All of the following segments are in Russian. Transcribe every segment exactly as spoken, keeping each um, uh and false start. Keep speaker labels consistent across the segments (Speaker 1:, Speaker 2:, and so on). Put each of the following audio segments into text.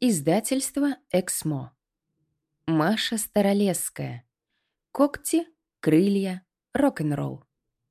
Speaker 1: Издательство «Эксмо». Маша Старолесская. Когти, крылья, рок-н-ролл.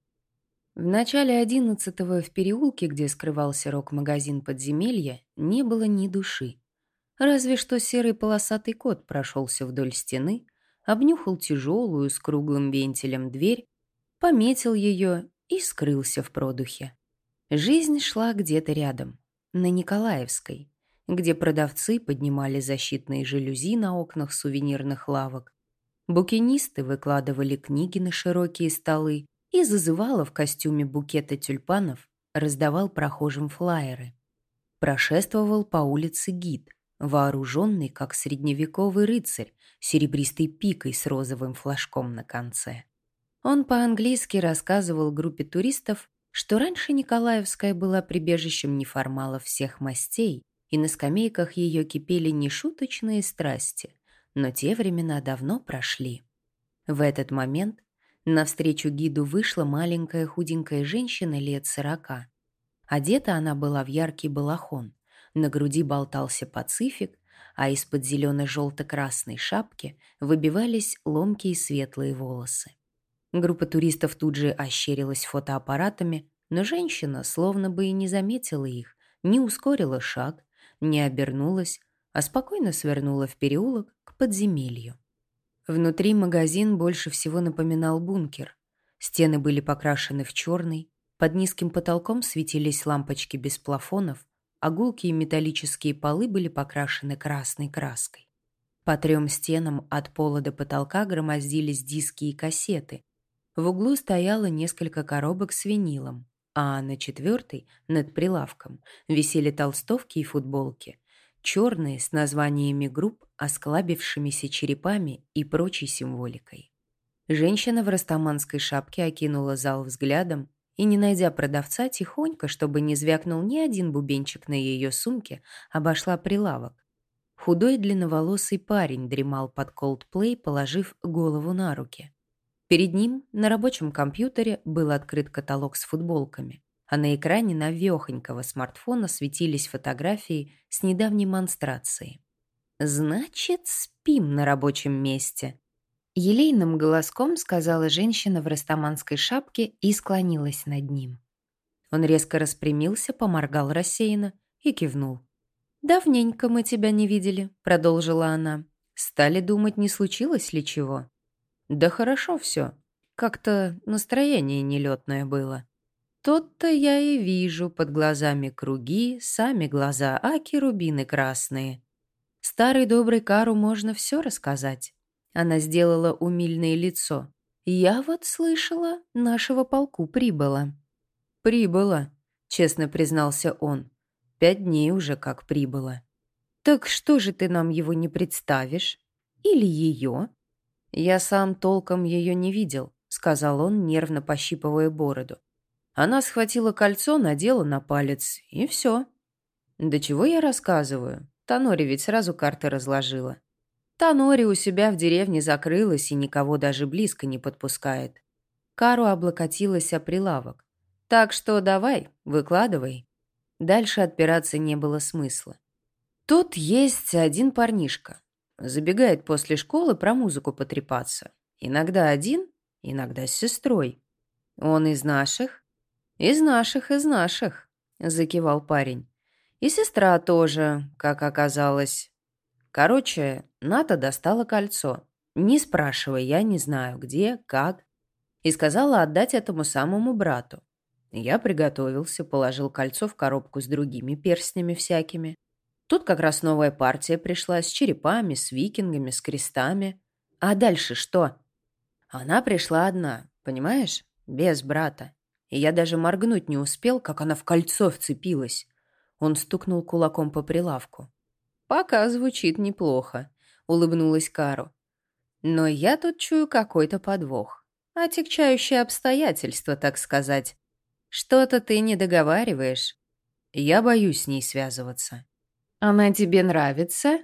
Speaker 1: В начале одиннадцатого в переулке, где скрывался рок-магазин «Подземелье», не было ни души. Разве что серый полосатый кот прошелся вдоль стены, обнюхал тяжелую с круглым вентилем дверь, пометил ее и скрылся в продухе. Жизнь шла где-то рядом, на Николаевской, где продавцы поднимали защитные жалюзи на окнах сувенирных лавок, букинисты выкладывали книги на широкие столы и зазывало в костюме букета тюльпанов раздавал прохожим флаеры. Прошествовал по улице гид, вооруженный, как средневековый рыцарь, серебристой пикой с розовым флажком на конце. Он по-английски рассказывал группе туристов, что раньше Николаевская была прибежищем неформалов всех мастей, и на скамейках ее кипели нешуточные страсти, но те времена давно прошли. В этот момент навстречу гиду вышла маленькая худенькая женщина лет сорока. Одета она была в яркий балахон, на груди болтался пацифик, а из-под зелено-желто-красной шапки выбивались ломкие светлые волосы. Группа туристов тут же ощерилась фотоаппаратами, но женщина словно бы и не заметила их, не ускорила шаг, не обернулась, а спокойно свернула в переулок к подземелью. Внутри магазин больше всего напоминал бункер. Стены были покрашены в черный, под низким потолком светились лампочки без плафонов, а гулкие металлические полы были покрашены красной краской. По трем стенам от пола до потолка громоздились диски и кассеты. В углу стояло несколько коробок с винилом, а на четвертой, над прилавком, висели толстовки и футболки, черные с названиями групп, осклабившимися черепами и прочей символикой. Женщина в растаманской шапке окинула зал взглядом и, не найдя продавца, тихонько, чтобы не звякнул ни один бубенчик на ее сумке, обошла прилавок. Худой длинноволосый парень дремал под Coldplay, положив голову на руки. Перед ним на рабочем компьютере был открыт каталог с футболками, а на экране навехонького смартфона светились фотографии с недавней монстрации. «Значит, спим на рабочем месте», — елейным голоском сказала женщина в растаманской шапке и склонилась над ним. Он резко распрямился, поморгал рассеянно и кивнул. «Давненько мы тебя не видели», — продолжила она. «Стали думать, не случилось ли чего?» «Да хорошо все. Как-то настроение нелетное было». «Тот-то я и вижу, под глазами круги, сами глаза, аки рубины красные. Старый добрый Кару можно все рассказать». Она сделала умильное лицо. «Я вот слышала, нашего полку прибыло». «Прибыло», — честно признался он. «Пять дней уже как прибыло». «Так что же ты нам его не представишь? Или ее?» «Я сам толком ее не видел», — сказал он, нервно пощипывая бороду. Она схватила кольцо, надела на палец, и все. «Да чего я рассказываю? Танори ведь сразу карты разложила. Танори у себя в деревне закрылась и никого даже близко не подпускает». Кару облокотилась о прилавок. «Так что давай, выкладывай». Дальше отпираться не было смысла. Тут есть один парнишка. Забегает после школы про музыку потрепаться. Иногда один, иногда с сестрой. Он из наших? Из наших, из наших, закивал парень. И сестра тоже, как оказалось. Короче, Ната достала кольцо. Не спрашивай, я не знаю, где, как. И сказала отдать этому самому брату. Я приготовился, положил кольцо в коробку с другими перстнями всякими. Тут как раз новая партия пришла с черепами, с викингами, с крестами. А дальше что? Она пришла одна, понимаешь? Без брата. И я даже моргнуть не успел, как она в кольцо вцепилась. Он стукнул кулаком по прилавку. «Пока звучит неплохо», — улыбнулась Кару. «Но я тут чую какой-то подвох. Отягчающее обстоятельство, так сказать. Что-то ты не договариваешь. Я боюсь с ней связываться». «Она тебе нравится?»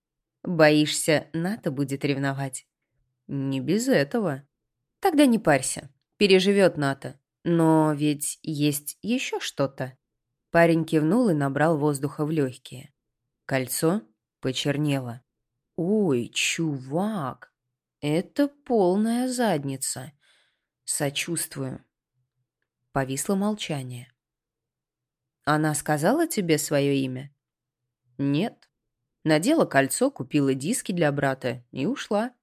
Speaker 1: «Боишься, Ната будет ревновать?» «Не без этого». «Тогда не парься. Переживет Ната. Но ведь есть еще что-то». Парень кивнул и набрал воздуха в легкие. «Кольцо? Почернела. «Ой, чувак, это полная задница. Сочувствую». Повисло молчание. «Она сказала тебе свое имя?» «Нет. Надела кольцо, купила диски для брата и ушла.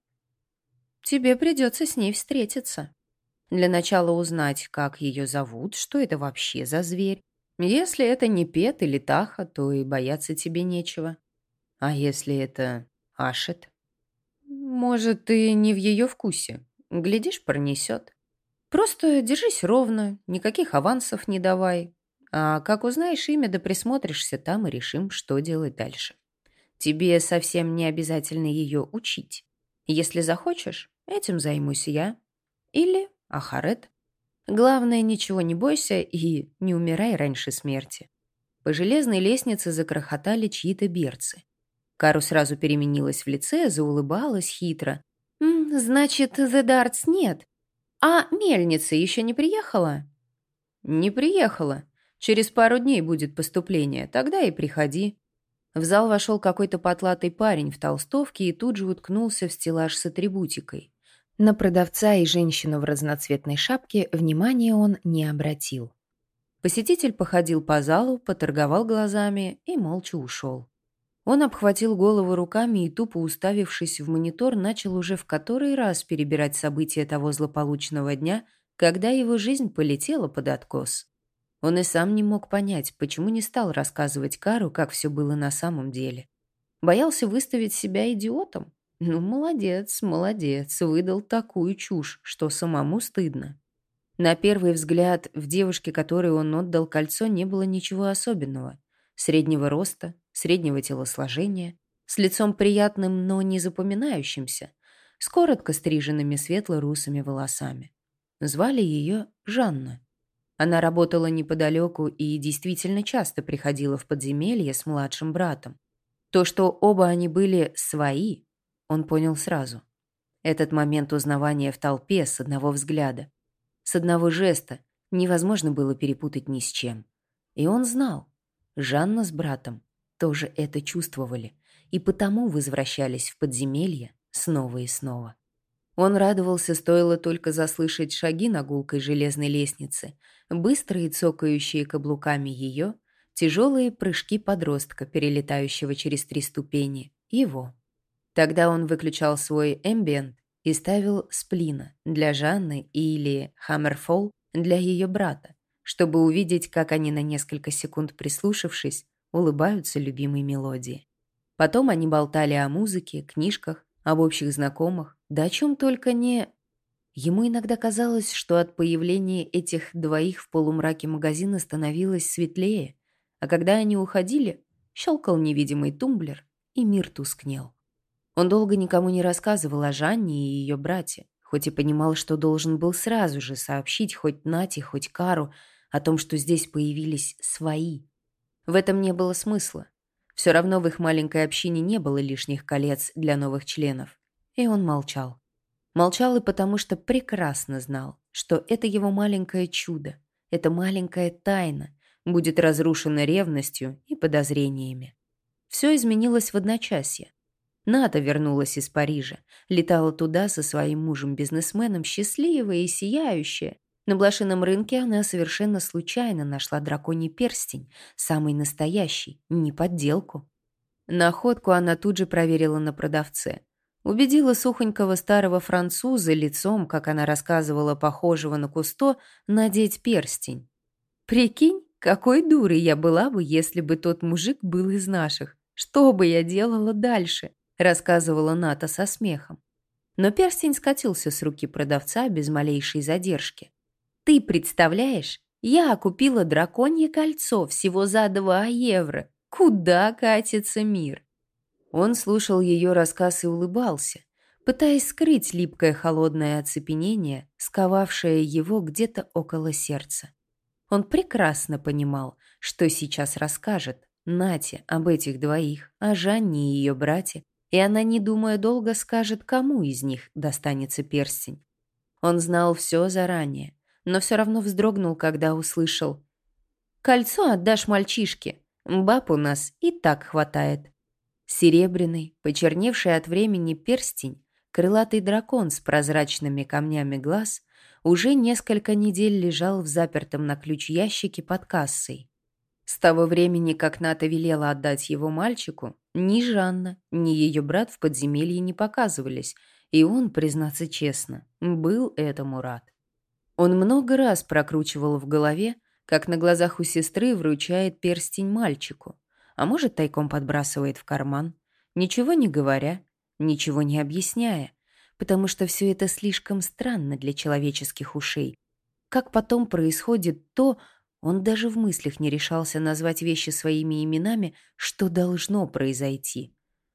Speaker 1: Тебе придется с ней встретиться. Для начала узнать, как ее зовут, что это вообще за зверь. Если это не Пет или Таха, то и бояться тебе нечего. А если это Ашет? Может, ты не в ее вкусе. Глядишь, пронесет. Просто держись ровно, никаких авансов не давай. А как узнаешь имя да присмотришься, там и решим, что делать дальше. Тебе совсем не обязательно ее учить. Если захочешь, этим займусь я. Или Ахарет. Главное, ничего не бойся и не умирай раньше смерти. По железной лестнице закрохотали чьи-то берцы. Кару сразу переменилась в лице, заулыбалась хитро. «М, «Значит, The Darts нет. А мельница еще не приехала?» «Не приехала. Через пару дней будет поступление. Тогда и приходи». В зал вошел какой-то потлатый парень в толстовке и тут же уткнулся в стеллаж с атрибутикой. На продавца и женщину в разноцветной шапке внимания он не обратил. Посетитель походил по залу, поторговал глазами и молча ушел. Он обхватил голову руками и, тупо уставившись в монитор, начал уже в который раз перебирать события того злополучного дня, когда его жизнь полетела под откос. Он и сам не мог понять, почему не стал рассказывать Кару, как все было на самом деле. Боялся выставить себя идиотом? Ну, молодец, молодец, выдал такую чушь, что самому стыдно. На первый взгляд, в девушке, которой он отдал кольцо, не было ничего особенного. Среднего роста, среднего телосложения, с лицом приятным, но не запоминающимся, с коротко стриженными светло-русыми волосами. Звали ее Жанна. Она работала неподалеку и действительно часто приходила в подземелье с младшим братом. То, что оба они были свои, он понял сразу. Этот момент узнавания в толпе с одного взгляда, с одного жеста невозможно было перепутать ни с чем. И он знал, Жанна с братом тоже это чувствовали и потому возвращались в подземелье снова и снова. Он радовался, стоило только заслышать шаги на гулкой железной лестнице, быстрые цокающие каблуками ее, тяжелые прыжки подростка, перелетающего через три ступени, его. Тогда он выключал свой эмбиент и ставил сплина для Жанны или Хаммерфолл для ее брата, чтобы увидеть, как они на несколько секунд прислушавшись, улыбаются любимой мелодии. Потом они болтали о музыке, книжках, об общих знакомых, да о чем только не... Ему иногда казалось, что от появления этих двоих в полумраке магазина становилось светлее, а когда они уходили, щелкал невидимый тумблер, и мир тускнел. Он долго никому не рассказывал о Жанне и ее брате, хоть и понимал, что должен был сразу же сообщить хоть Нате, хоть Кару о том, что здесь появились свои. В этом не было смысла. Все равно в их маленькой общине не было лишних колец для новых членов. И он молчал. Молчал и потому, что прекрасно знал, что это его маленькое чудо, эта маленькая тайна будет разрушена ревностью и подозрениями. Все изменилось в одночасье. Ната вернулась из Парижа, летала туда со своим мужем-бизнесменом, счастливая и сияющая. На блошином рынке она совершенно случайно нашла драконий перстень, самый настоящий, не подделку. Находку она тут же проверила на продавце. Убедила сухонького старого француза лицом, как она рассказывала, похожего на Кусто, надеть перстень. «Прикинь, какой дурой я была бы, если бы тот мужик был из наших. Что бы я делала дальше?» рассказывала Ната со смехом. Но перстень скатился с руки продавца без малейшей задержки. «Ты представляешь, я купила драконье кольцо всего за два евро. Куда катится мир?» Он слушал ее рассказ и улыбался, пытаясь скрыть липкое холодное оцепенение, сковавшее его где-то около сердца. Он прекрасно понимал, что сейчас расскажет Нате об этих двоих, о Жанне и ее брате, и она, не думая долго, скажет, кому из них достанется перстень. Он знал все заранее, но все равно вздрогнул, когда услышал: «Кольцо отдашь мальчишке, баб у нас и так хватает». Серебряный, почерневший от времени перстень, крылатый дракон с прозрачными камнями глаз уже несколько недель лежал в запертом на ключ ящике под кассой. С того времени, как Ната велела отдать его мальчику, ни Жанна, ни ее брат в подземелье не показывались, и он, признаться честно, был этому рад. Он много раз прокручивал в голове, как на глазах у сестры вручает перстень мальчику, а может, тайком подбрасывает в карман, ничего не говоря, ничего не объясняя, потому что все это слишком странно для человеческих ушей. Как потом происходит то, он даже в мыслях не решался назвать вещи своими именами, что должно произойти.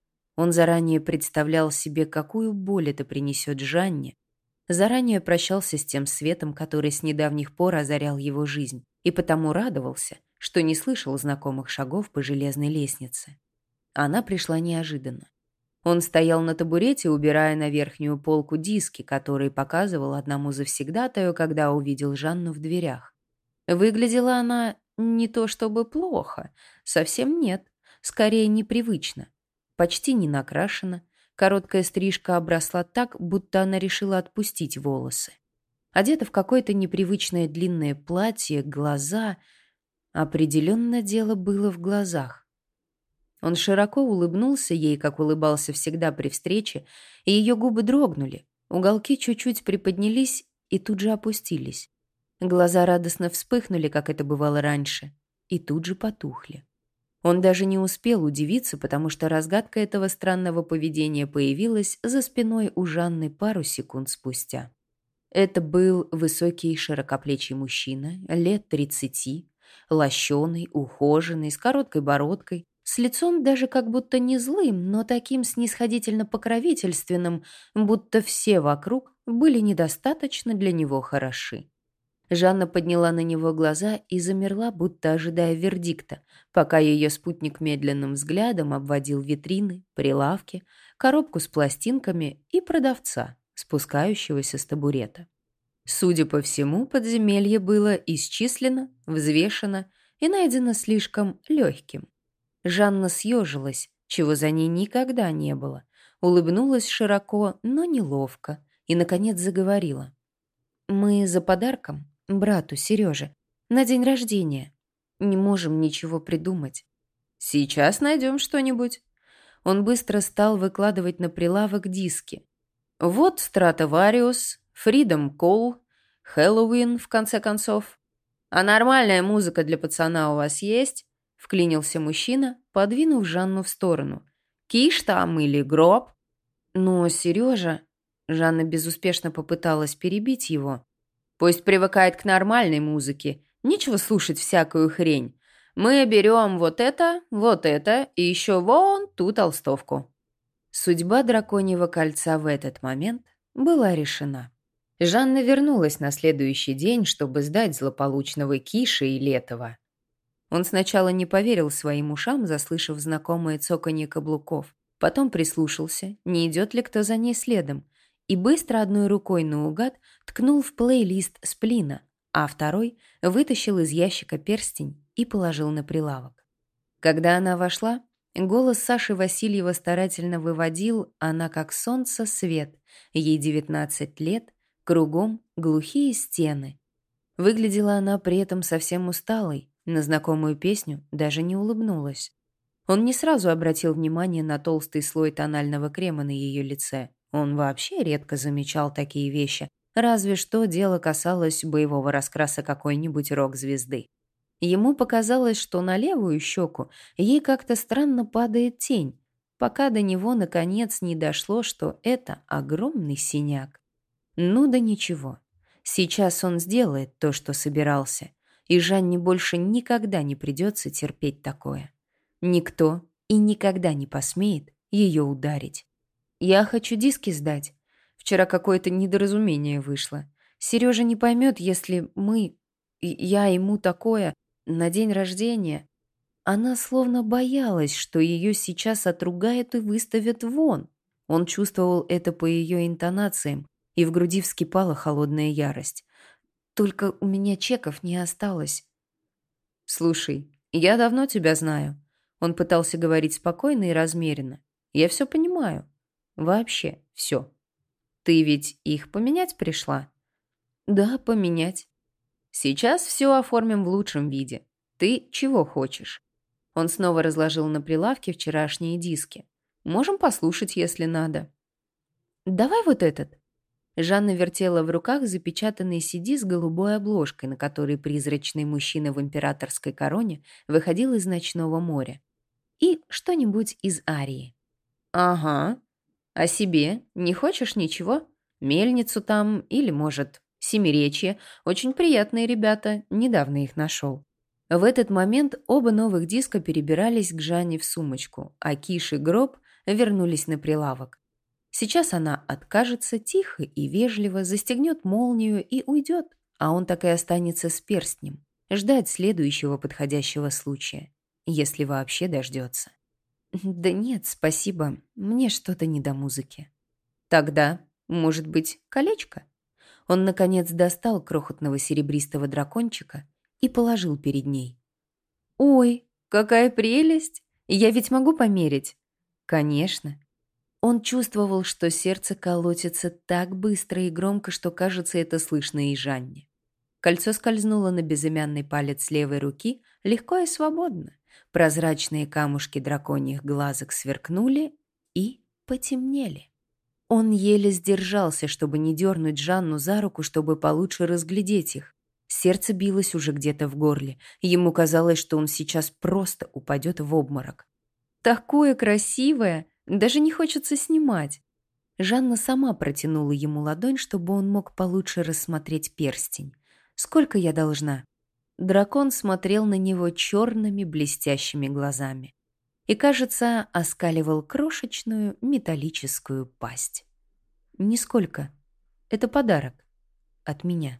Speaker 1: Он заранее представлял себе, какую боль это принесет Жанне, заранее прощался с тем светом, который с недавних пор озарял его жизнь, и потому радовался, что не слышал знакомых шагов по железной лестнице. Она пришла неожиданно. Он стоял на табурете, убирая на верхнюю полку диски, которые показывал одному завсегдатаю, когда увидел Жанну в дверях. Выглядела она не то чтобы плохо, совсем нет, скорее непривычно. Почти не накрашена, короткая стрижка обросла так, будто она решила отпустить волосы. Одета в какое-то непривычное длинное платье, глаза... Определенно дело было в глазах. Он широко улыбнулся ей, как улыбался всегда при встрече, и ее губы дрогнули, уголки чуть-чуть приподнялись и тут же опустились. Глаза радостно вспыхнули, как это бывало раньше, и тут же потухли. Он даже не успел удивиться, потому что разгадка этого странного поведения появилась за спиной у Жанны пару секунд спустя. Это был высокий широкоплечий мужчина, лет тридцати, лощеный, ухоженный, с короткой бородкой, с лицом даже как будто не злым, но таким снисходительно-покровительственным, будто все вокруг были недостаточно для него хороши. Жанна подняла на него глаза и замерла, будто ожидая вердикта, пока ее спутник медленным взглядом обводил витрины, прилавки, коробку с пластинками и продавца, спускающегося с табурета. Судя по всему, подземелье было исчислено, взвешено и найдено слишком легким. Жанна съежилась, чего за ней никогда не было, улыбнулась широко, но неловко, и, наконец, заговорила. «Мы за подарком, брату Сереже, на день рождения. Не можем ничего придумать». «Сейчас найдем что-нибудь». Он быстро стал выкладывать на прилавок диски. «Вот Стратовариус, Freedom Call, Хэллоуин, в конце концов. А нормальная музыка для пацана у вас есть?» Вклинился мужчина, подвинув Жанну в сторону. «Киш там или гроб?» «Но Сережа...» Жанна безуспешно попыталась перебить его. «Пусть привыкает к нормальной музыке. Нечего слушать всякую хрень. Мы берем вот это, вот это и еще вон ту толстовку». Судьба драконьего кольца в этот момент была решена. Жанна вернулась на следующий день, чтобы сдать злополучного Киша и Летова. Он сначала не поверил своим ушам, заслышав знакомое цоканье каблуков. Потом прислушался, не идет ли кто за ней следом, и быстро одной рукой наугад ткнул в плейлист Сплина, а второй вытащил из ящика перстень и положил на прилавок. Когда она вошла, голос Саши Васильева старательно выводил, она как солнце свет, ей девятнадцать лет, кругом глухие стены. Выглядела она при этом совсем усталой, на знакомую песню даже не улыбнулась. Он не сразу обратил внимание на толстый слой тонального крема на ее лице. Он вообще редко замечал такие вещи, разве что дело касалось боевого раскраса какой-нибудь рок-звезды. Ему показалось, что на левую щеку ей как-то странно падает тень, пока до него наконец не дошло, что это огромный синяк. Ну да ничего. Сейчас он сделает то, что собирался, и Жанне больше никогда не придется терпеть такое. Никто и никогда не посмеет ее ударить. «Я хочу диски сдать. Вчера какое-то недоразумение вышло. Сережа не поймет, если мы... Я ему такое... на день рождения...» Она словно боялась, что ее сейчас отругают и выставят вон. Он чувствовал это по ее интонациям, и в груди вскипала холодная ярость. «Только у меня чеков не осталось». «Слушай, я давно тебя знаю». Он пытался говорить спокойно и размеренно. «Я все понимаю. Вообще все. Ты ведь их поменять пришла?» «Да, поменять. Сейчас все оформим в лучшем виде. Ты чего хочешь?» Он снова разложил на прилавке вчерашние диски. «Можем послушать, если надо». «Давай вот этот». Жанна вертела в руках запечатанный си ди с голубой обложкой, на которой призрачный мужчина в императорской короне выходил из ночного моря. И что-нибудь из арии. «Ага. А себе не хочешь ничего? Мельницу там или, может, Семиречье? Очень приятные ребята, недавно их нашел». В этот момент оба новых диска перебирались к Жанне в сумочку, а Киш и Гроб вернулись на прилавок. Сейчас она откажется тихо и вежливо, застегнет молнию и уйдет, а он так и останется с перстнем, ждать следующего подходящего случая, если вообще дождется. «Да нет, спасибо, мне что-то не до музыки». «Тогда, может быть, колечко?» Он, наконец, достал крохотного серебристого дракончика и положил перед ней. «Ой, какая прелесть! Я ведь могу померить?» «Конечно». Он чувствовал, что сердце колотится так быстро и громко, что, кажется, это слышно и Жанне. Кольцо скользнуло на безымянный палец левой руки легко и свободно. Прозрачные камушки драконьих глазок сверкнули и потемнели. Он еле сдержался, чтобы не дернуть Жанну за руку, чтобы получше разглядеть их. Сердце билось уже где-то в горле. Ему казалось, что он сейчас просто упадет в обморок. «Такое красивое! Даже не хочется снимать!» Жанна сама протянула ему ладонь, чтобы он мог получше рассмотреть перстень. «Сколько я должна?» Дракон смотрел на него черными блестящими глазами и, кажется, оскаливал крошечную металлическую пасть. «Нисколько. Это подарок. От меня».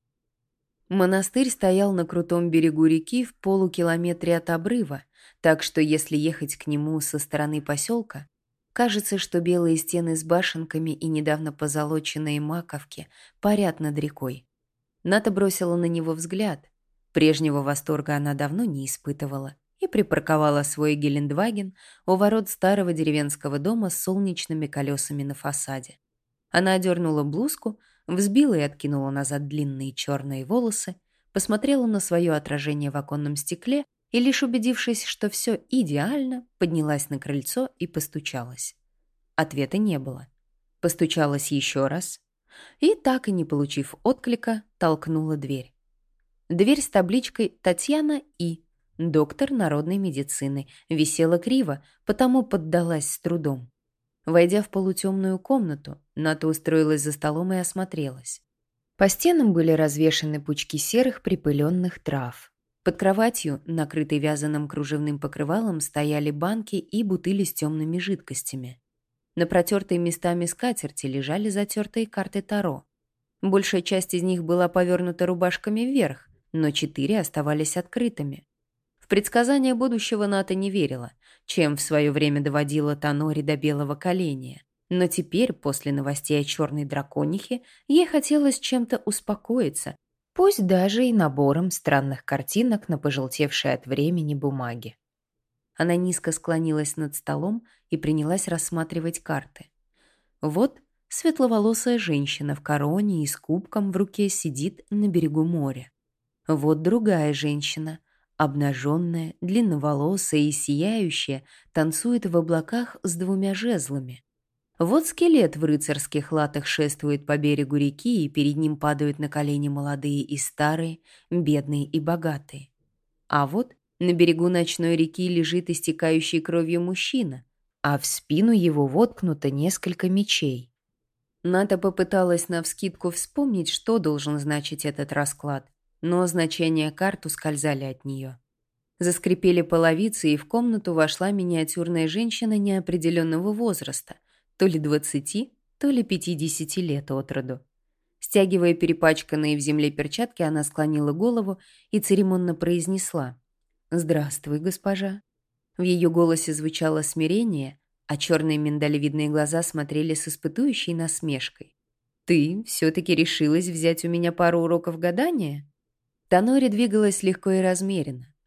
Speaker 1: Монастырь стоял на крутом берегу реки в полукилометре от обрыва, так что если ехать к нему со стороны поселка, кажется, что белые стены с башенками и недавно позолоченные маковки парят над рекой. Ната бросила на него взгляд. Прежнего восторга она давно не испытывала и припарковала свой Гелендваген у ворот старого деревенского дома с солнечными колесами на фасаде. Она одернула блузку, взбила и откинула назад длинные черные волосы, посмотрела на свое отражение в оконном стекле и, лишь убедившись, что все идеально, поднялась на крыльцо и постучалась. Ответа не было. Постучалась еще раз и, так и не получив отклика, толкнула дверь. Дверь с табличкой «Татьяна И», доктор народной медицины, висела криво, потому поддалась с трудом. Войдя в полутемную комнату, Ната устроилась за столом и осмотрелась. По стенам были развешаны пучки серых припыленных трав. Под кроватью, накрытой вязаным кружевным покрывалом, стояли банки и бутыли с темными жидкостями. На протертой местами скатерти лежали затертые карты Таро. Большая часть из них была повернута рубашками вверх, но четыре оставались открытыми. В предсказания будущего Ната не верила, чем в свое время доводила Танори до белого коленя. Но теперь, после новостей о черной драконихе, ей хотелось чем-то успокоиться, пусть даже и набором странных картинок на пожелтевшей от времени бумаге. Она низко склонилась над столом и принялась рассматривать карты. Вот светловолосая женщина в короне и с кубком в руке сидит на берегу моря. Вот другая женщина, обнаженная, длинноволосая и сияющая, танцует в облаках с двумя жезлами. Вот скелет в рыцарских латах шествует по берегу реки, и перед ним падают на колени молодые и старые, бедные и богатые. А вот на берегу ночной реки лежит истекающий кровью мужчина, а в спину его воткнуто несколько мечей. Ната попыталась навскидку вспомнить, что должен значить этот расклад, но значения карт ускользали от нее. Заскрипели половицы, и в комнату вошла миниатюрная женщина неопределенного возраста, то ли двадцати, то ли пятидесяти лет от роду. Стягивая перепачканные в земле перчатки, она склонила голову и церемонно произнесла: «Здравствуй, госпожа». В ее голосе звучало смирение, а черные миндалевидные глаза смотрели с испытующей насмешкой. «Ты все-таки решилась взять у меня пару уроков гадания?» Танори двигалась легко и размеренно.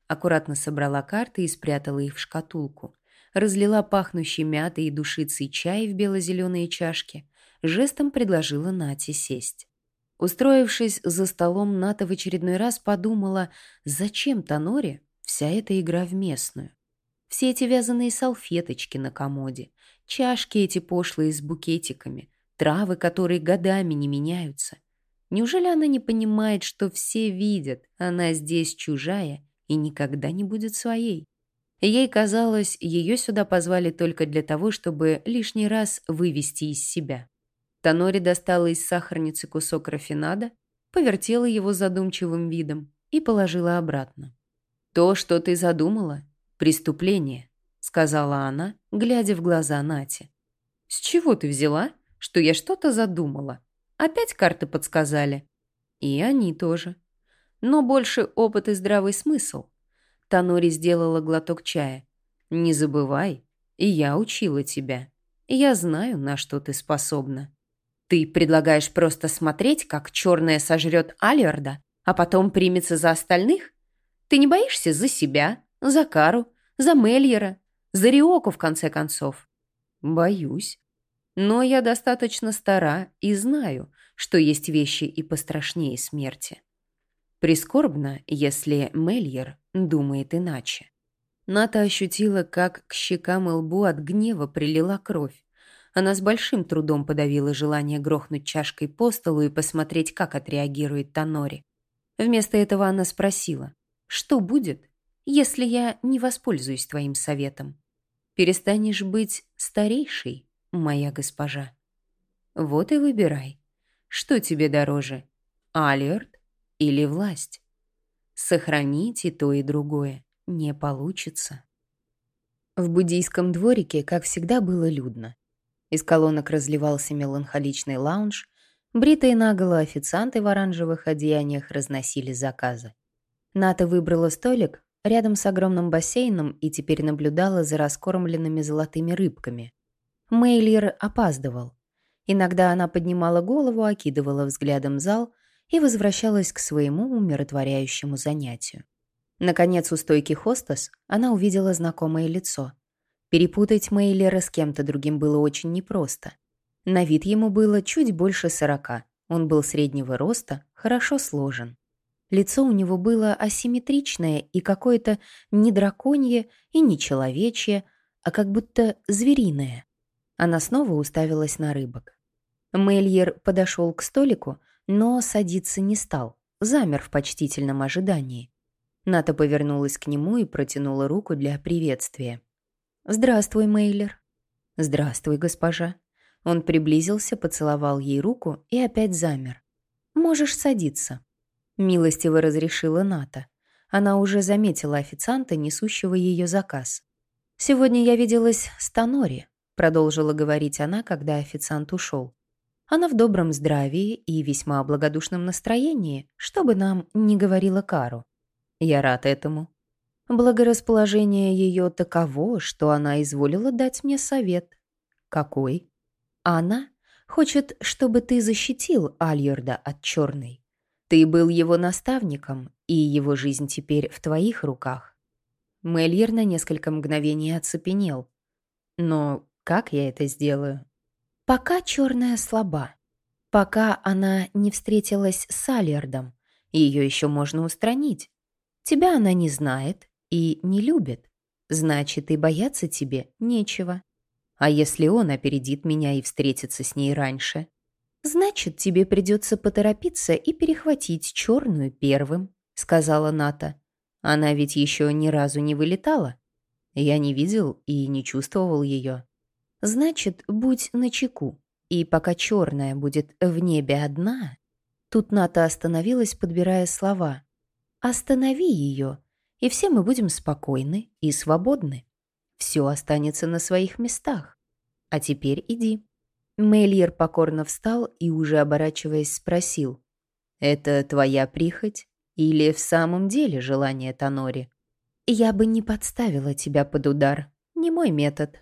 Speaker 1: Аккуратно собрала карты и спрятала их в шкатулку. Разлила пахнущий мятой и душицей чай в бело-зеленые чашки. Жестом предложила Нате сесть. Устроившись за столом, Ната в очередной раз подумала, зачем Таноре вся эта игра в местную. Все эти вязаные салфеточки на комоде, чашки эти пошлые с букетиками, травы, которые годами не меняются. Неужели она не понимает, что все видят, она здесь чужая и никогда не будет своей? Ей казалось, ее сюда позвали только для того, чтобы лишний раз вывести из себя. Танори достала из сахарницы кусок рафинада, повертела его задумчивым видом и положила обратно. «То, что ты задумала, преступление», — сказала она, глядя в глаза Нате. «С чего ты взяла, что я что-то задумала? Опять карты подсказали?» «И они тоже. Но больше опыт и здравый смысл». Танори сделала глоток чая. «Не забывай, и я учила тебя. Я знаю, на что ты способна». «Ты предлагаешь просто смотреть, как черная сожрет Алиарда, а потом примется за остальных? Ты не боишься за себя, за Кару, за Мельера, за Риоку, в конце концов?» «Боюсь. Но я достаточно стара и знаю, что есть вещи и пострашнее смерти. Прискорбно, если Мельер думает иначе». Ната ощутила, как к щекам и лбу от гнева прилила кровь. Она с большим трудом подавила желание грохнуть чашкой по столу и посмотреть, как отреагирует Танори. Вместо этого она спросила, «Что будет, если я не воспользуюсь твоим советом? Перестанешь быть старейшей, моя госпожа? Вот и выбирай, что тебе дороже, Алиард или власть? Сохранить и то, и другое не получится». В буддийском дворике, как всегда, было людно. Из колонок разливался меланхоличный лаунж, бритые наголо официанты в оранжевых одеяниях разносили заказы. Ната выбрала столик рядом с огромным бассейном и теперь наблюдала за раскормленными золотыми рыбками. Мейлир опаздывал. Иногда она поднимала голову, окидывала взглядом зал и возвращалась к своему умиротворяющему занятию. Наконец, у стойки хостес она увидела знакомое лицо. Перепутать Мейлера с кем-то другим было очень непросто. На вид ему было чуть больше сорока. Он был среднего роста, хорошо сложен. Лицо у него было асимметричное и какое-то не драконье и не человечье, а как будто звериное. Она снова уставилась на рыбок. Мельер подошел к столику, но садиться не стал, замер в почтительном ожидании. Ната повернулась к нему и протянула руку для приветствия. «Здравствуй, Мейлер». «Здравствуй, госпожа». Он приблизился, поцеловал ей руку и опять замер. «Можешь садиться», — милостиво разрешила Ната. Она уже заметила официанта, несущего ее заказ. «Сегодня я виделась с Танори», — продолжила говорить она, когда официант ушел. «Она в добром здравии и весьма благодушном настроении, что бы нам ни говорила Кару. Я рад этому. Благорасположение ее таково, что она изволила дать мне совет». «Какой?» «Она хочет, чтобы ты защитил Альярда от черной. Ты был его наставником, и его жизнь теперь в твоих руках». Мельер на несколько мгновений оцепенел. «Но как я это сделаю?» «Пока черная слаба. Пока она не встретилась с Альярдом, ее еще можно устранить. Тебя она не знает и не любит. Значит, и бояться тебе нечего. А если он опередит меня и встретится с ней раньше? Значит, тебе придется поторопиться и перехватить черную первым», — сказала Ната. «Она ведь еще ни разу не вылетала. Я не видел и не чувствовал ее. Значит, будь начеку, и пока черная будет в небе одна...» Тут Ната остановилась, подбирая слова. «Останови ее, и все мы будем спокойны и свободны. Все останется на своих местах. А теперь иди». Мельер покорно встал и, уже оборачиваясь, спросил. «Это твоя прихоть или в самом деле желание Танори?» «Я бы не подставила тебя под удар. Не мой метод».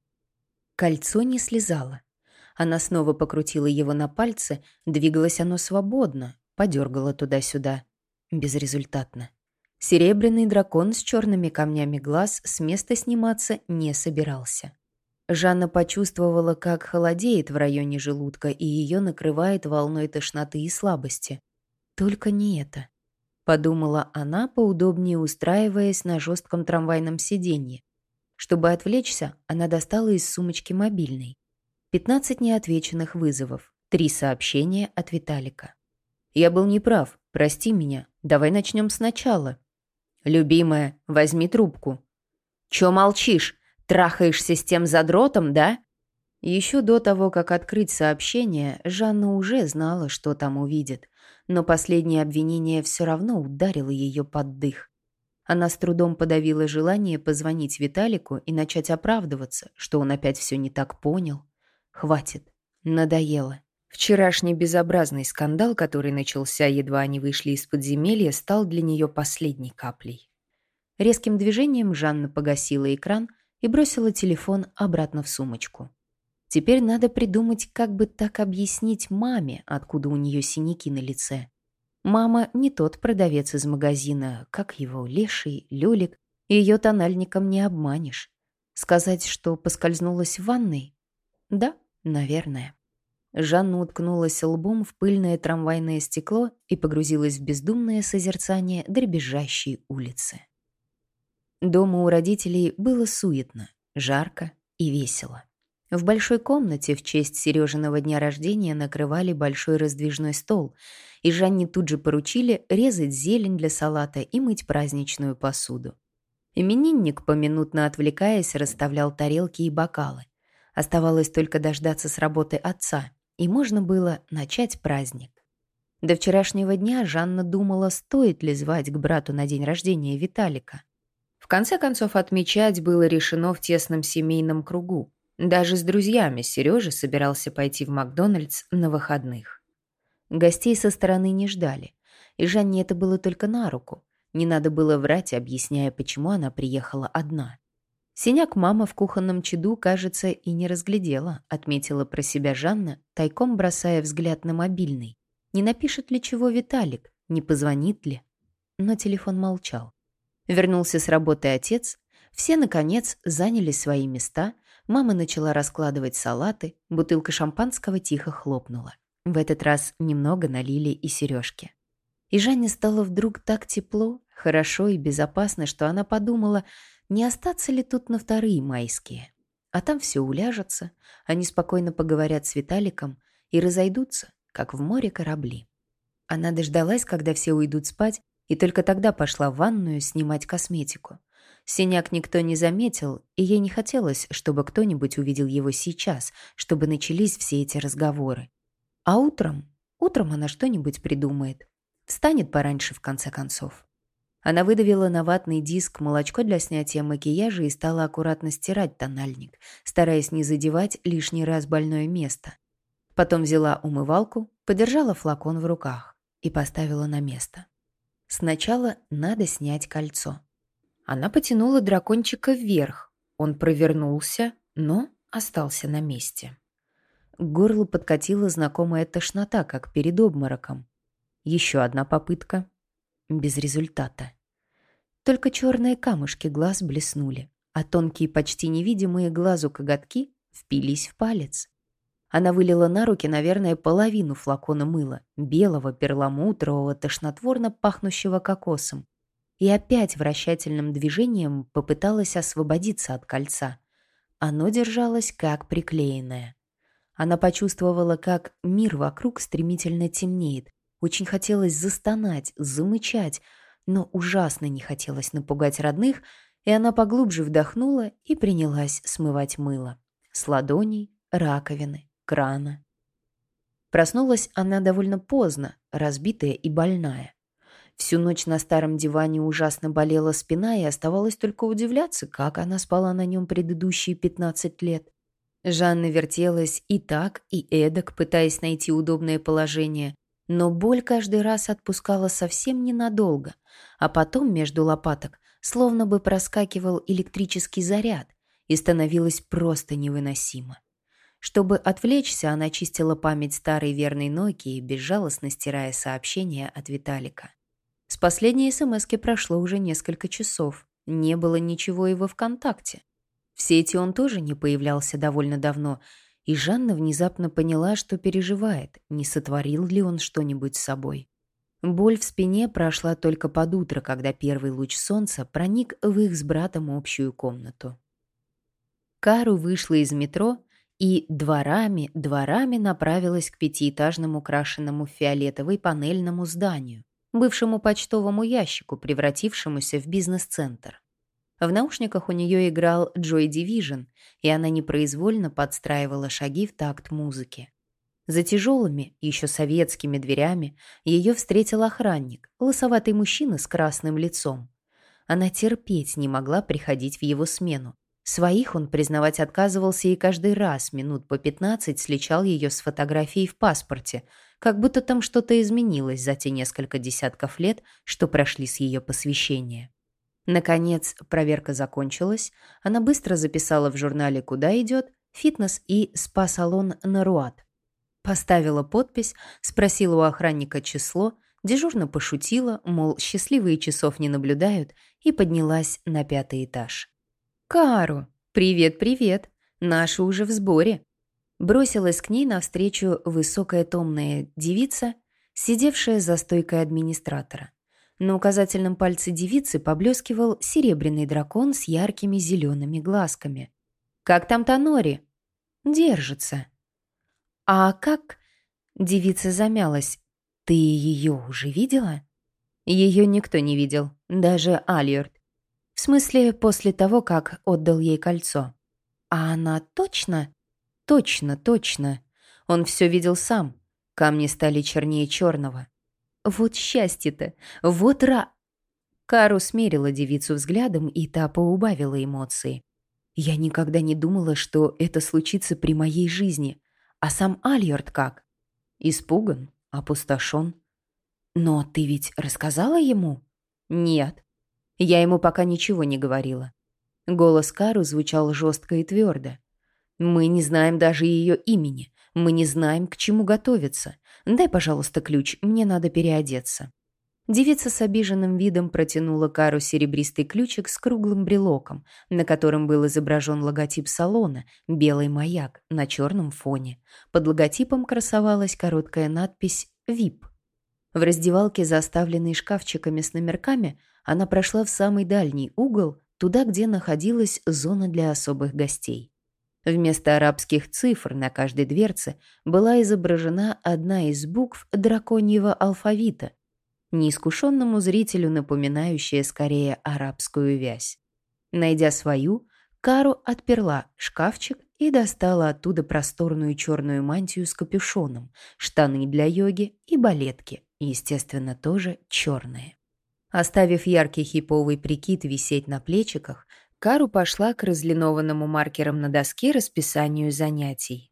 Speaker 1: Кольцо не слезало. Она снова покрутила его на пальце, двигалось оно свободно, подергала туда-сюда. Безрезультатно. Серебряный дракон с черными камнями глаз с места сниматься не собирался. Жанна почувствовала, как холодеет в районе желудка, и ее накрывает волной тошноты и слабости. «Только не это», — подумала она, поудобнее устраиваясь на жестком трамвайном сиденье. Чтобы отвлечься, она достала из сумочки мобильный. пятнадцать неотвеченных вызовов, три сообщения от Виталика. «Я был неправ, прости меня, давай начнем сначала». «Любимая, возьми трубку». «Чё молчишь? Трахаешься с тем задротом, да?» Еще до того, как открыть сообщение, Жанна уже знала, что там увидит, но последнее обвинение все равно ударило ее под дых. Она с трудом подавила желание позвонить Виталику и начать оправдываться, что он опять все не так понял. Хватит, надоело. Вчерашний безобразный скандал, который начался, едва они вышли из подземелья, стал для нее последней каплей. Резким движением Жанна погасила экран и бросила телефон обратно в сумочку. Теперь надо придумать, как бы так объяснить маме, откуда у нее синяки на лице. Мама не тот продавец из магазина, как его, леший, люлик, ее тональником не обманешь. Сказать, что поскользнулась в ванной? Да, наверное. Жанна уткнулась лбом в пыльное трамвайное стекло и погрузилась в бездумное созерцание дребезжащей улицы. Дома у родителей было суетно, жарко и весело. В большой комнате в честь Сережиного дня рождения накрывали большой раздвижной стол, и Жанне тут же поручили резать зелень для салата и мыть праздничную посуду. Именинник, поминутно отвлекаясь, расставлял тарелки и бокалы. Оставалось только дождаться с работы отца, и можно было начать праздник. До вчерашнего дня Жанна думала, стоит ли звать к брату на день рождения Виталика. В конце концов, отмечать было решено в тесном семейном кругу. Даже с друзьями Сережа собирался пойти в Макдональдс на выходных. Гостей со стороны не ждали, и Жанне это было только на руку. Не надо было врать, объясняя, почему она приехала одна. Синяк мама в кухонном чаду, кажется, и не разглядела, отметила про себя Жанна, тайком бросая взгляд на мобильный. Не напишет ли чего Виталик, не позвонит ли? Но телефон молчал. Вернулся с работы отец, все, наконец, заняли свои места, мама начала раскладывать салаты, бутылка шампанского тихо хлопнула. В этот раз немного налили и Сережке. И Жанне стало вдруг так тепло, хорошо и безопасно, что она подумала, не остаться ли тут на вторые майские. А там все уляжется, они спокойно поговорят с Виталиком и разойдутся, как в море корабли. Она дождалась, когда все уйдут спать, и только тогда пошла в ванную снимать косметику. Синяк никто не заметил, и ей не хотелось, чтобы кто-нибудь увидел его сейчас, чтобы начались все эти разговоры. А утром, утром она что-нибудь придумает. Встанет пораньше, в конце концов. Она выдавила на ватный диск молочко для снятия макияжа и стала аккуратно стирать тональник, стараясь не задевать лишний раз больное место. Потом взяла умывалку, подержала флакон в руках и поставила на место. Сначала надо снять кольцо. Она потянула дракончика вверх. Он провернулся, но остался на месте. К горлу подкатила знакомая тошнота, как перед обмороком. Еще одна попытка. Без результата. Только черные камушки глаз блеснули, а тонкие, почти невидимые глазу коготки впились в палец. Она вылила на руки, наверное, половину флакона мыла, белого, перламутрового, тошнотворно пахнущего кокосом, и опять вращательным движением попыталась освободиться от кольца. Оно держалось как приклеенное. Она почувствовала, как мир вокруг стремительно темнеет. Очень хотелось застонать, замычать, но ужасно не хотелось напугать родных, и она поглубже вдохнула и принялась смывать мыло. С ладоней, раковины, крана. Проснулась она довольно поздно, разбитая и больная. Всю ночь на старом диване ужасно болела спина, и оставалось только удивляться, как она спала на нем предыдущие пятнадцать лет. Жанна вертелась и так, и эдак, пытаясь найти удобное положение, но боль каждый раз отпускала совсем ненадолго, а потом между лопаток словно бы проскакивал электрический заряд, и становилось просто невыносимо. Чтобы отвлечься, она чистила память старой верной Нокии, безжалостно стирая сообщения от Виталика. С последней смски прошло уже несколько часов. Не было ничего и во ВКонтакте. В сети он тоже не появлялся довольно давно, и Жанна внезапно поняла, что переживает, не сотворил ли он что-нибудь с собой. Боль в спине прошла только под утро, когда первый луч солнца проник в их с братом общую комнату. Кару вышла из метро и дворами, дворами направилась к пятиэтажному украшенному фиолетовой панельному зданию, бывшему почтовому ящику, превратившемуся в бизнес-центр. В наушниках у нее играл Joy Division, и она непроизвольно подстраивала шаги в такт музыки. За тяжелыми, еще советскими дверями ее встретил охранник, лысоватый мужчина с красным лицом. Она терпеть не могла приходить в его смену. Своих он признавать отказывался и каждый раз минут по пятнадцать сличал ее с фотографией в паспорте, как будто там что-то изменилось за те несколько десятков лет, что прошли с ее посвящения. Наконец, проверка закончилась. Она быстро записала в журнале, куда идет, фитнес и спа-салон «Наруат». Поставила подпись, спросила у охранника число, дежурно пошутила, мол, счастливые часов не наблюдают, и поднялась на пятый этаж. «Кару! Привет-привет! Наши уже в сборе!» Бросилась к ней навстречу высокая томная девица, сидевшая за стойкой администратора. На указательном пальце девицы поблескивал серебряный дракон с яркими зелеными глазками. «Как там Танори?» «Держится». «А как?» — девица замялась. «Ты ее уже видела?» Ее никто не видел, даже Альорд. В смысле, после того, как отдал ей кольцо. «А она точно?» «Точно, точно. Он все видел сам. Камни стали чернее черного». «Вот счастье-то! Вот ра...» Кару смерила девицу взглядом, и та поубавила эмоции. «Я никогда не думала, что это случится при моей жизни. А сам Альорд как?» «Испуган, опустошен». «Но ты ведь рассказала ему?» «Нет. Я ему пока ничего не говорила». Голос Кару звучал жестко и твердо. «Мы не знаем даже ее имени. Мы не знаем, к чему готовиться. Дай, пожалуйста, ключ, мне надо переодеться». Девица с обиженным видом протянула Кару серебристый ключик с круглым брелоком, на котором был изображен логотип салона «Белый маяк» на черном фоне. Под логотипом красовалась короткая надпись «ви ай пи». В раздевалке, заставленной шкафчиками с номерками, она прошла в самый дальний угол, туда, где находилась зона для особых гостей. Вместо арабских цифр на каждой дверце была изображена одна из букв драконьего алфавита, неискушенному зрителю напоминающая скорее арабскую вязь. Найдя свою, Кару отперла шкафчик и достала оттуда просторную черную мантию с капюшоном, штаны для йоги и балетки, естественно, тоже черные. Оставив яркий хиповый прикид висеть на плечиках, Кару пошла к разлинованному маркером на доске расписанию занятий.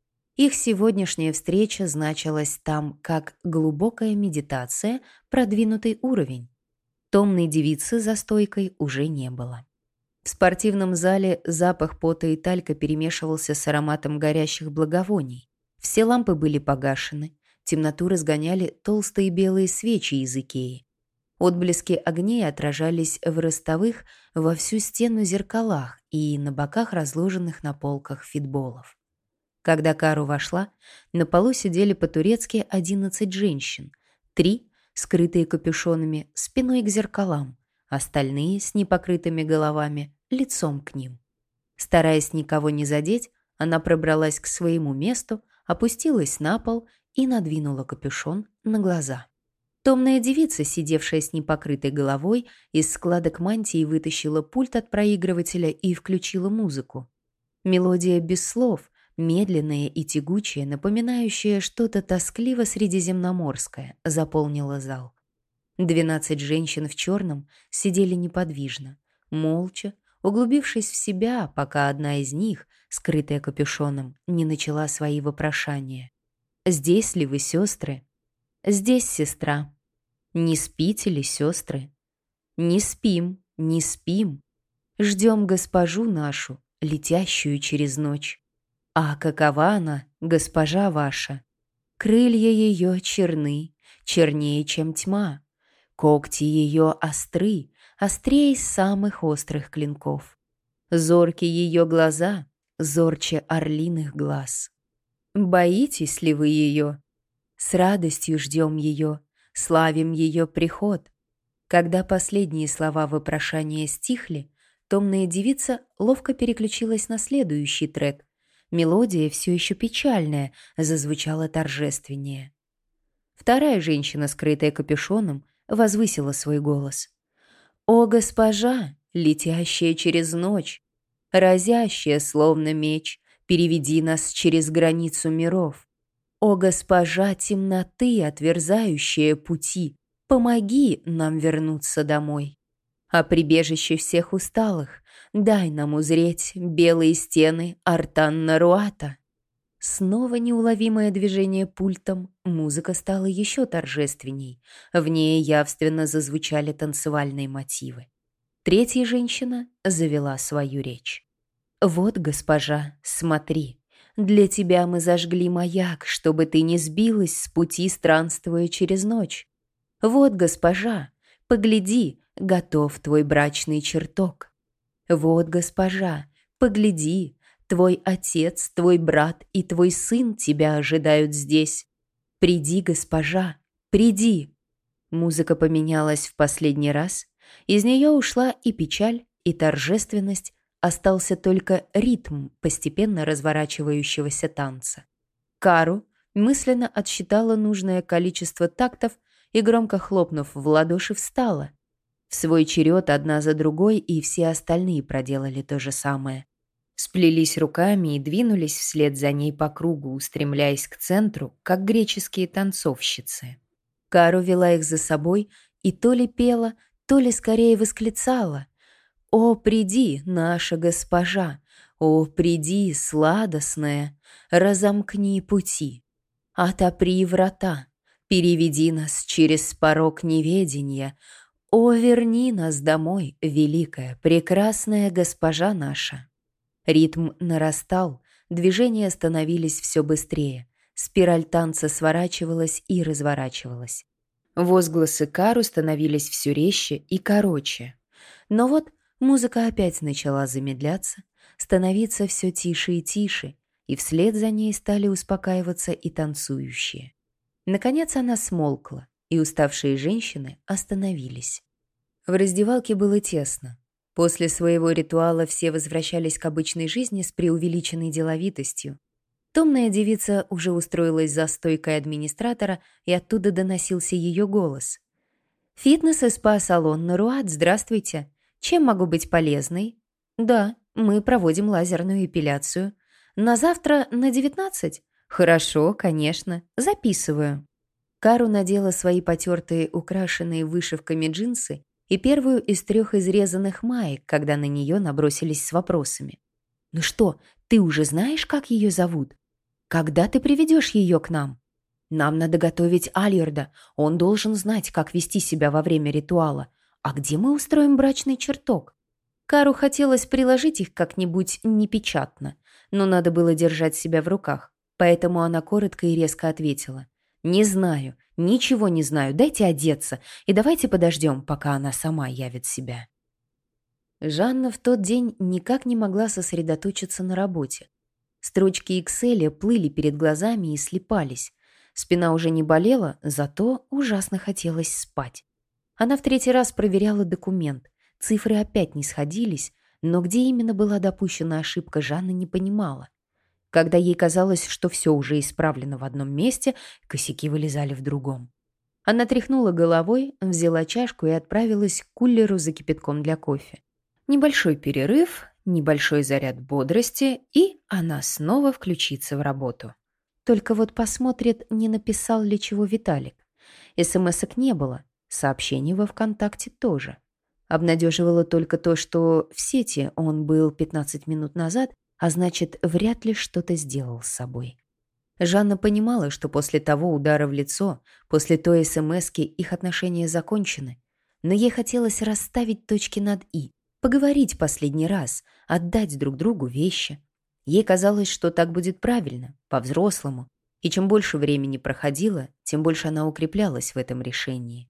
Speaker 1: Их сегодняшняя встреча значилась там как глубокая медитация, продвинутый уровень. Томной девицы за стойкой уже не было. В спортивном зале запах пота и талька перемешивался с ароматом горящих благовоний. Все лампы были погашены, темноту разгоняли толстые белые свечи из Икеи. Отблески огней отражались в ростовых во всю стену зеркалах и на боках разложенных на полках фитболов. Когда Кару вошла, на полу сидели по-турецки одиннадцать женщин, три, скрытые капюшонами, спиной к зеркалам, остальные с непокрытыми головами, лицом к ним. Стараясь никого не задеть, она пробралась к своему месту, опустилась на пол и надвинула капюшон на глаза. Томная девица, сидевшая с непокрытой головой, из складок мантии вытащила пульт от проигрывателя и включила музыку. Мелодия без слов, медленная и тягучая, напоминающая что-то тоскливо средиземноморское, заполнила зал. Двенадцать женщин в черном сидели неподвижно, молча, углубившись в себя, пока одна из них, скрытая капюшоном, не начала свои вопрошания. «Здесь ли вы, сестры?» «Здесь, сестра». «Не спите ли, сестры?» «Не спим, не спим. Ждем госпожу нашу, летящую через ночь. А какова она, госпожа ваша? Крылья ее черны, чернее, чем тьма. Когти ее остры, острее самых острых клинков. Зорки ее глаза, зорче орлиных глаз. Боитесь ли вы ее? С радостью ждем ее, славим ее приход. Когда последние слова вопрошания стихли, томная девица ловко переключилась на следующий трек. Мелодия, все еще печальная, зазвучала торжественнее. Вторая женщина, скрытая капюшоном, возвысила свой голос. «О, госпожа, летящая через ночь, разящая, словно меч, переведи нас через границу миров. О, госпожа темноты, отверзающая пути, помоги нам вернуться домой. А прибежище всех усталых, дай нам узреть белые стены Артан-Наруата». Снова неуловимое движение пультом, музыка стала еще торжественней. В ней явственно зазвучали танцевальные мотивы. Третья женщина завела свою речь. «Вот, госпожа, смотри, для тебя мы зажгли маяк, чтобы ты не сбилась с пути, странствуя через ночь. Вот, госпожа, погляди, готов твой брачный чертог. Вот, госпожа, погляди, твой отец, твой брат и твой сын тебя ожидают здесь. Приди, госпожа, приди». Музыка поменялась в последний раз. Из нее ушла и печаль, и торжественность. Остался только ритм постепенно разворачивающегося танца. Кару мысленно отсчитала нужное количество тактов и, громко хлопнув в ладоши, встала. В свой черед одна за другой и все остальные проделали то же самое. Сплелись руками и двинулись вслед за ней по кругу, устремляясь к центру, как греческие танцовщицы. Кару вела их за собой и то ли пела, то ли скорее восклицала: «О, приди, наша госпожа! О, приди, сладостная! Разомкни пути! Отопри врата! Переведи нас через порог неведения! О, верни нас домой, великая, прекрасная госпожа наша!» Ритм нарастал, движения становились все быстрее, спираль танца сворачивалась и разворачивалась. Возгласы Кару становились все резче и короче. Но вот музыка опять начала замедляться, становиться все тише и тише, и вслед за ней стали успокаиваться и танцующие. Наконец она смолкла, и уставшие женщины остановились. В раздевалке было тесно. После своего ритуала все возвращались к обычной жизни с преувеличенной деловитостью. Томная девица уже устроилась за стойкой администратора, и оттуда доносился ее голос. «Фитнес и спа-салон Наруат, здравствуйте. Чем могу быть полезной?» «Да, мы проводим лазерную эпиляцию. На завтра на девятнадцать?» «Хорошо, конечно. Записываю». Кару надела свои потертые, украшенные вышивками джинсы и первую из трех изрезанных маек, когда на нее набросились с вопросами. «Ну что, ты уже знаешь, как ее зовут? Когда ты приведешь ее к нам? Нам надо готовить Альярда, он должен знать, как вести себя во время ритуала. А где мы устроим брачный чертог?» Кару хотелось приложить их как-нибудь непечатно, но надо было держать себя в руках, поэтому она коротко и резко ответила: «Не знаю, ничего не знаю, дайте одеться, и давайте подождем, пока она сама явит себя». Жанна в тот день никак не могла сосредоточиться на работе. Строчки Excel плыли перед глазами и слипались. Спина уже не болела, зато ужасно хотелось спать. Она в третий раз проверяла документ. Цифры опять не сходились, но где именно была допущена ошибка, Жанна не понимала. Когда ей казалось, что все уже исправлено в одном месте, косяки вылезали в другом. Она тряхнула головой, взяла чашку и отправилась к кулеру за кипятком для кофе. Небольшой перерыв, небольшой заряд бодрости, и она снова включится в работу. Только вот посмотрит, не написал ли чего Виталик. СМСок не было, сообщений во ВКонтакте тоже. Обнадеживало только то, что в сети он был пятнадцать минут назад, а значит, вряд ли что-то сделал с собой. Жанна понимала, что после того удара в лицо, после той СМСки их отношения закончены, но ей хотелось расставить точки над «и», поговорить последний раз, отдать друг другу вещи. Ей казалось, что так будет правильно, по-взрослому, и чем больше времени проходило, тем больше она укреплялась в этом решении.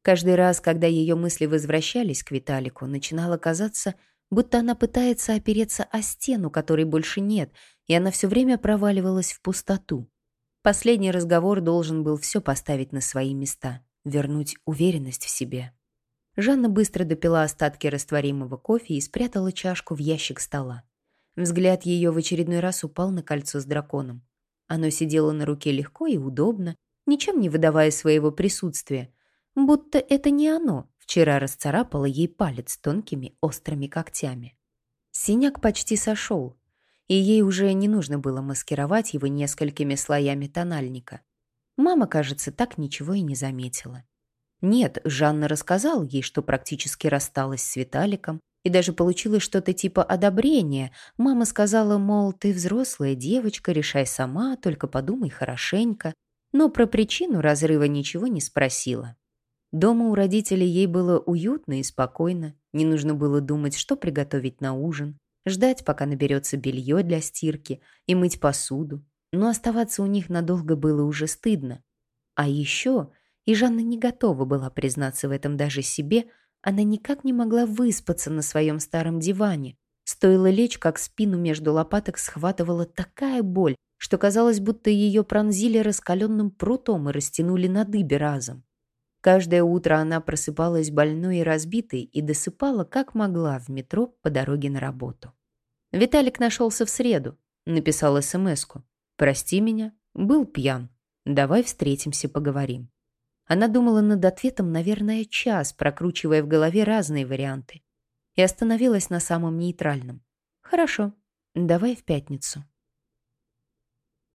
Speaker 1: Каждый раз, когда ее мысли возвращались к Виталику, начинало казаться, будто она пытается опереться о стену, которой больше нет, и она все время проваливалась в пустоту. Последний разговор должен был все поставить на свои места, вернуть уверенность в себе. Жанна быстро допила остатки растворимого кофе и спрятала чашку в ящик стола. Взгляд ее в очередной раз упал на кольцо с драконом. Оно сидело на руке легко и удобно, ничем не выдавая своего присутствия, будто это не оно вчера расцарапало ей палец тонкими острыми когтями. Синяк почти сошел, и ей уже не нужно было маскировать его несколькими слоями тональника. Мама, кажется, так ничего и не заметила. Нет, Жанна рассказала ей, что практически рассталась с Виталиком, и даже получила что-то типа одобрения. Мама сказала, мол, ты взрослая девочка, решай сама, только подумай хорошенько. Но про причину разрыва ничего не спросила. Дома у родителей ей было уютно и спокойно. Не нужно было думать, что приготовить на ужин, ждать, пока наберется белье для стирки, и мыть посуду. Но оставаться у них надолго было уже стыдно. А еще, и Жанна не готова была признаться в этом даже себе, она никак не могла выспаться на своем старом диване. Стоило лечь, как спину между лопаток схватывала такая боль, что казалось, будто ее пронзили раскаленным прутом и растянули на дыбе разом. Каждое утро она просыпалась больной и разбитой и досыпала, как могла, в метро по дороге на работу. Виталик нашелся в среду, написал эс-эм-эску. «Прости меня, был пьян. Давай встретимся, поговорим». Она думала над ответом, наверное, час, прокручивая в голове разные варианты, и остановилась на самом нейтральном. «Хорошо, давай в пятницу».